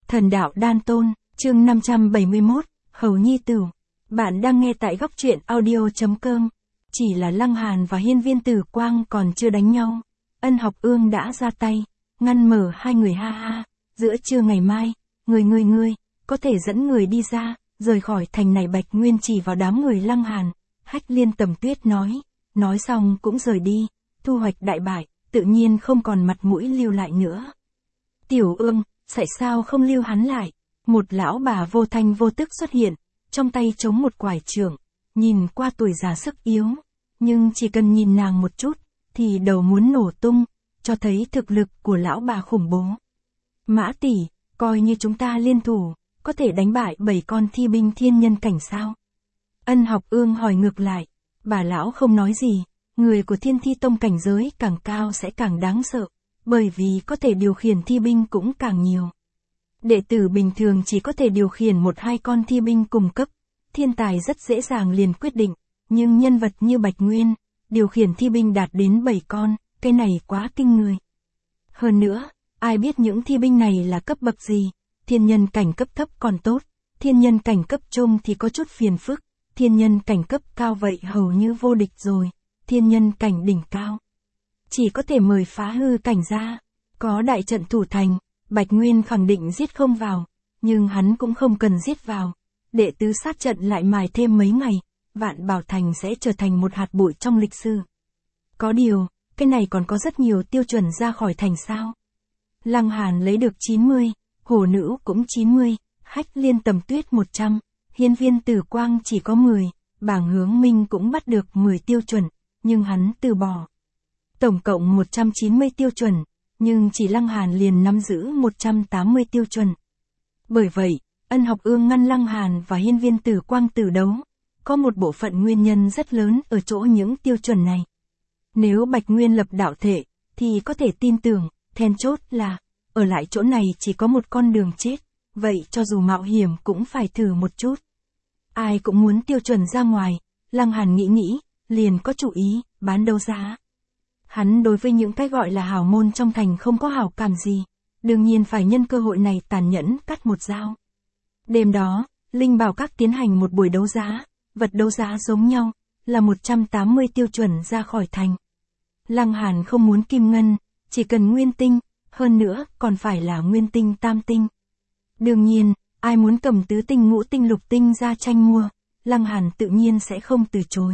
Thần đạo đan tôn, chương 571, Hầu Nhi Tửu. Bạn đang nghe tại góc truyện audio.com. Chỉ là Lăng Hàn và Hiên Viên Tử Quang còn chưa đánh nhau. Ân Học Ương đã ra tay, ngăn mở hai người ha ha. Giữa trưa ngày mai, ngươi, có thể dẫn người đi ra, rời khỏi thành này. Bạch Nguyên chỉ vào đám người Lăng Hàn. Hách Liên Tầm Tuyết nói xong cũng rời đi, thu hoạch đại bại, tự nhiên không còn mặt mũi lưu lại nữa. Tiểu Ương, tại sao không lưu hắn lại? Một lão bà vô thanh vô tức xuất hiện, trong tay chống một quải trượng, nhìn qua tuổi già sức yếu, nhưng chỉ cần nhìn nàng một chút, thì đầu muốn nổ tung, cho thấy thực lực của lão bà khủng bố. Mã tỷ, coi như chúng ta liên thủ, có thể đánh bại 7 con thi binh thiên nhân cảnh sao? Ân Học Ương hỏi ngược lại, bà lão không nói gì, người của Thiên Thi Tông cảnh giới càng cao sẽ càng đáng sợ, bởi vì có thể điều khiển thi binh cũng càng nhiều. Đệ tử bình thường chỉ có thể điều khiển 1-2 con thi binh cùng cấp, thiên tài rất dễ dàng liền quyết định, nhưng nhân vật như Bạch Nguyên, điều khiển thi binh đạt đến 7 con, cái này quá kinh người. Hơn nữa, ai biết những thi binh này là cấp bậc gì, thiên nhân cảnh cấp thấp còn tốt, thiên nhân cảnh cấp trung thì có chút phiền phức, thiên nhân cảnh cấp cao vậy hầu như vô địch rồi, thiên nhân cảnh đỉnh cao. Chỉ có thể mời phá hư cảnh ra, có đại trận thủ thành, Bạch Nguyên khẳng định giết không vào, nhưng hắn cũng không cần giết vào. Đệ tứ sát trận lại mài thêm mấy ngày, Vạn Bảo Thành sẽ trở thành một hạt bụi trong lịch sử. Có điều, cái này còn có rất nhiều tiêu chuẩn ra khỏi thành sao. Lăng Hàn lấy được 90, Hổ Nữ cũng 90, Hách Liên Tầm Tuyết 100, Hiên Viên Tử Quang chỉ có 10, Bàng Hướng Minh cũng bắt được 10 tiêu chuẩn, nhưng hắn từ bỏ. Tổng cộng 190 tiêu chuẩn, nhưng chỉ Lăng Hàn liền nắm giữ 180 tiêu chuẩn. Bởi vậy, Ân Học Ương ngăn Lăng Hàn và Hiên Viên Tử Quang tử đấu, có một bộ phận nguyên nhân rất lớn ở chỗ những tiêu chuẩn này. Nếu Bạch Nguyên lập đạo thể, thì có thể tin tưởng, then chốt là, ở lại chỗ này chỉ có một con đường chết, vậy cho dù mạo hiểm cũng phải thử một chút. Ai cũng muốn tiêu chuẩn ra ngoài, Lăng Hàn nghĩ, liền có chủ ý, bán đấu giá. Hắn đối với những cái gọi là hào môn trong thành không có hảo cảm gì, đương nhiên phải nhân cơ hội này tàn nhẫn cắt một dao. Đêm đó, Linh Bảo Các tiến hành một buổi đấu giá, vật đấu giá giống nhau, là 180 tiêu chuẩn ra khỏi thành. Lăng Hàn không muốn kim ngân, chỉ cần nguyên tinh, hơn nữa còn phải là nguyên tinh tam tinh. Đương nhiên, ai muốn cầm tứ tinh ngũ tinh lục tinh ra tranh mua, Lăng Hàn tự nhiên sẽ không từ chối.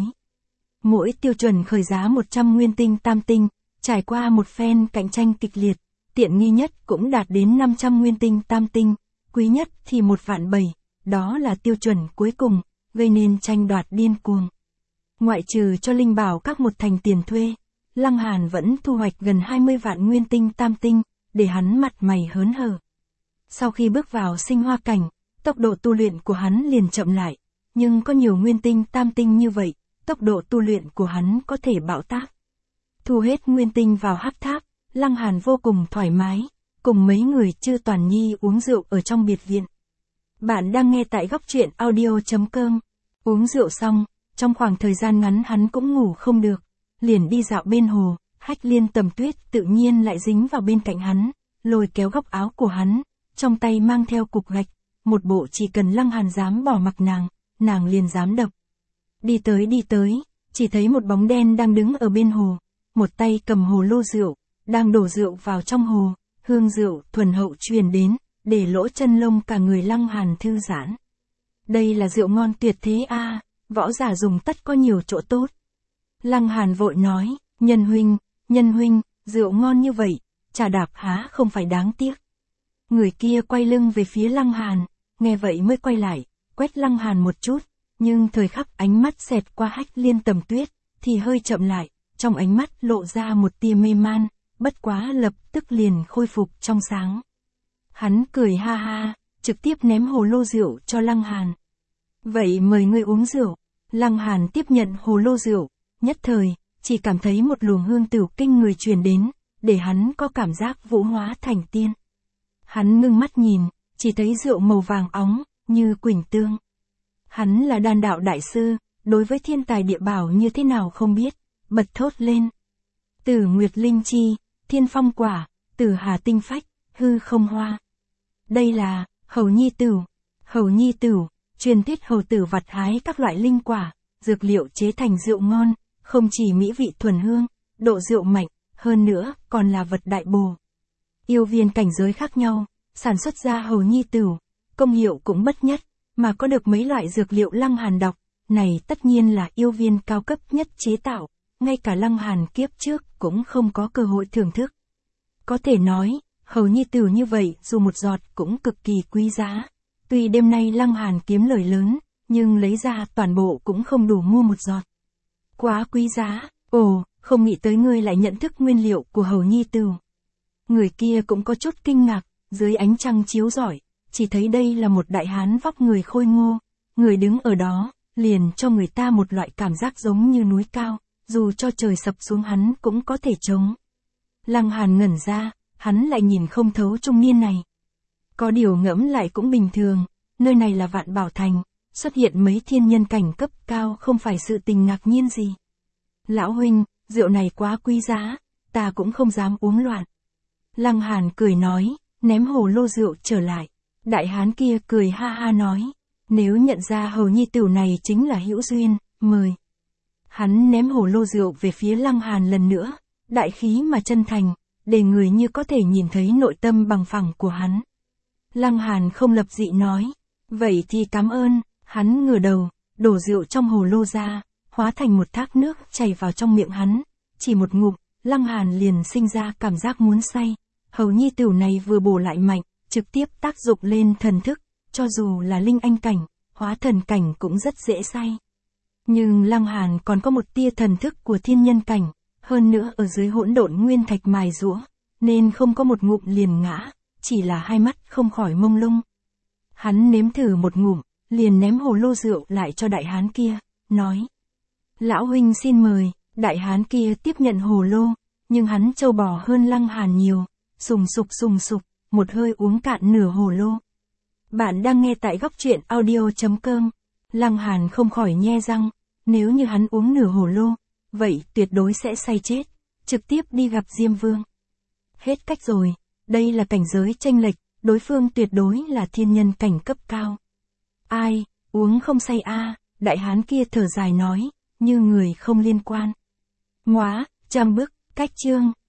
Mỗi tiêu chuẩn khởi giá 100 nguyên tinh tam tinh, trải qua một phen cạnh tranh kịch liệt, tiện nghi nhất cũng đạt đến 500 nguyên tinh tam tinh, quý nhất thì 1.700.000, đó là tiêu chuẩn cuối cùng, gây nên tranh đoạt điên cuồng. Ngoại trừ cho Linh Bảo Các một thành tiền thuê, Lăng Hàn vẫn thu hoạch gần 20 vạn nguyên tinh tam tinh, để hắn mặt mày hớn hở. Sau khi bước vào sinh hoa cảnh, tốc độ tu luyện của hắn liền chậm lại, nhưng có nhiều nguyên tinh tam tinh như vậy, tốc độ tu luyện của hắn có thể bão táp. Thu hết nguyên tinh vào hắc tháp, Lăng Hàn vô cùng thoải mái, cùng mấy người Chư Toàn Nhi uống rượu ở trong biệt viện. Bạn đang nghe tại góc truyện audio.com. Uống rượu xong, trong khoảng thời gian ngắn hắn cũng ngủ không được, liền đi dạo bên hồ, Hách Liên Tầm Tuyết tự nhiên lại dính vào bên cạnh hắn, lôi kéo góc áo của hắn, trong tay mang theo cục gạch, một bộ chỉ cần Lăng Hàn dám bỏ mặc nàng liền dám đập. Đi tới, chỉ thấy một bóng đen đang đứng ở bên hồ, một tay cầm hồ lô rượu, đang đổ rượu vào trong hồ, hương rượu thuần hậu truyền đến, để lỗ chân lông cả người Lăng Hàn thư giãn. Đây là rượu ngon tuyệt thế a, võ giả dùng tất có nhiều chỗ tốt. Lăng Hàn vội nói, nhân huynh, rượu ngon như vậy, trà đạp há không phải đáng tiếc. Người kia quay lưng về phía Lăng Hàn, nghe vậy mới quay lại, quét Lăng Hàn một chút, nhưng thời khắc ánh mắt xẹt qua Hách Liên Tầm Tuyết, thì hơi chậm lại, trong ánh mắt lộ ra một tia mê man, bất quá lập tức liền khôi phục trong sáng. Hắn cười ha ha, trực tiếp ném hồ lô rượu cho Lăng Hàn. Vậy mời ngươi uống rượu. Lăng Hàn tiếp nhận hồ lô rượu, nhất thời, chỉ cảm thấy một luồng hương tửu kinh người truyền đến, để hắn có cảm giác vũ hóa thành tiên. Hắn ngưng mắt nhìn, chỉ thấy rượu màu vàng óng, như quỳnh tương. Hắn là đan đạo đại sư, đối với thiên tài địa bảo như thế nào không biết, bật thốt lên. Tử Nguyệt Linh Chi, Thiên Phong Quả, Tử Hà Tinh Phách, Hư Không Hoa. Đây là Hầu Nhi Tửu. Hầu Nhi Tửu, truyền thuyết hầu tử vặt hái các loại linh quả, dược liệu chế thành rượu ngon, không chỉ mỹ vị thuần hương, độ rượu mạnh, hơn nữa còn là vật đại bổ. Yêu viên cảnh giới khác nhau, sản xuất ra Hầu Nhi Tửu, công hiệu cũng bất nhất, mà có được mấy loại dược liệu Lăng Hàn đọc, này tất nhiên là yêu viên cao cấp nhất chế tạo, ngay cả Lăng Hàn kiếp trước cũng không có cơ hội thưởng thức. Có thể nói, Hầu Nhi Tửu như vậy dù một giọt cũng cực kỳ quý giá. Tuy đêm nay Lăng Hàn kiếm lời lớn, nhưng lấy ra toàn bộ cũng không đủ mua một giọt. Quá quý giá, ồ, không nghĩ tới ngươi lại nhận thức nguyên liệu của Hầu Nhi Tửu. Người kia cũng có chút kinh ngạc, dưới ánh trăng chiếu rọi, chỉ thấy đây là một đại hán vóc người khôi ngô, người đứng ở đó, liền cho người ta một loại cảm giác giống như núi cao, dù cho trời sập xuống hắn cũng có thể chống. Lăng Hàn ngẩn ra, hắn lại nhìn không thấu trung niên này. Có điều ngẫm lại cũng bình thường, nơi này là Vạn Bảo Thành, xuất hiện mấy thiên nhân cảnh cấp cao không phải sự tình ngạc nhiên gì. Lão huynh, rượu này quá quý giá, ta cũng không dám uống loạn. Lăng Hàn cười nói, ném hồ lô rượu trở lại. Đại hán kia cười ha ha nói, nếu nhận ra Hầu Nhi Tửu này chính là hữu duyên, mời. Hắn ném hồ lô rượu về phía Lăng Hàn lần nữa, đại khí mà chân thành, để người như có thể nhìn thấy nội tâm bằng phẳng của hắn. Lăng Hàn không lập dị nói, vậy thì cảm ơn, hắn ngửa đầu, đổ rượu trong hồ lô ra, hóa thành một thác nước chảy vào trong miệng hắn, chỉ một ngụm, Lăng Hàn liền sinh ra cảm giác muốn say. Hầu Nhi Tửu này vừa bổ lại mạnh, trực tiếp tác dụng lên thần thức, cho dù là linh anh cảnh, hóa thần cảnh cũng rất dễ say. Nhưng Lăng Hàn còn có một tia thần thức của thiên nhân cảnh, hơn nữa ở dưới hỗn độn nguyên thạch mài giũa, nên không có một ngụm liền ngã, chỉ là hai mắt không khỏi mông lung. Hắn nếm thử một ngụm, liền ném hồ lô rượu lại cho đại hán kia, nói: "Lão huynh xin mời." Đại hán kia tiếp nhận hồ lô, nhưng hắn trâu bò hơn Lăng Hàn nhiều, sùng sục, một hơi uống cạn nửa hồ lô. Bạn đang nghe tại góc truyện audio.com. Lăng Hàn không khỏi nhe răng, nếu như hắn uống nửa hồ lô, vậy tuyệt đối sẽ say chết, trực tiếp đi gặp Diêm Vương. Hết cách rồi, đây là cảnh giới chênh lệch, đối phương tuyệt đối là thiên nhân cảnh cấp cao. Ai, uống không say a? Đại hán kia thở dài nói, như người không liên quan. Ngoá, trăm bức, cách chương.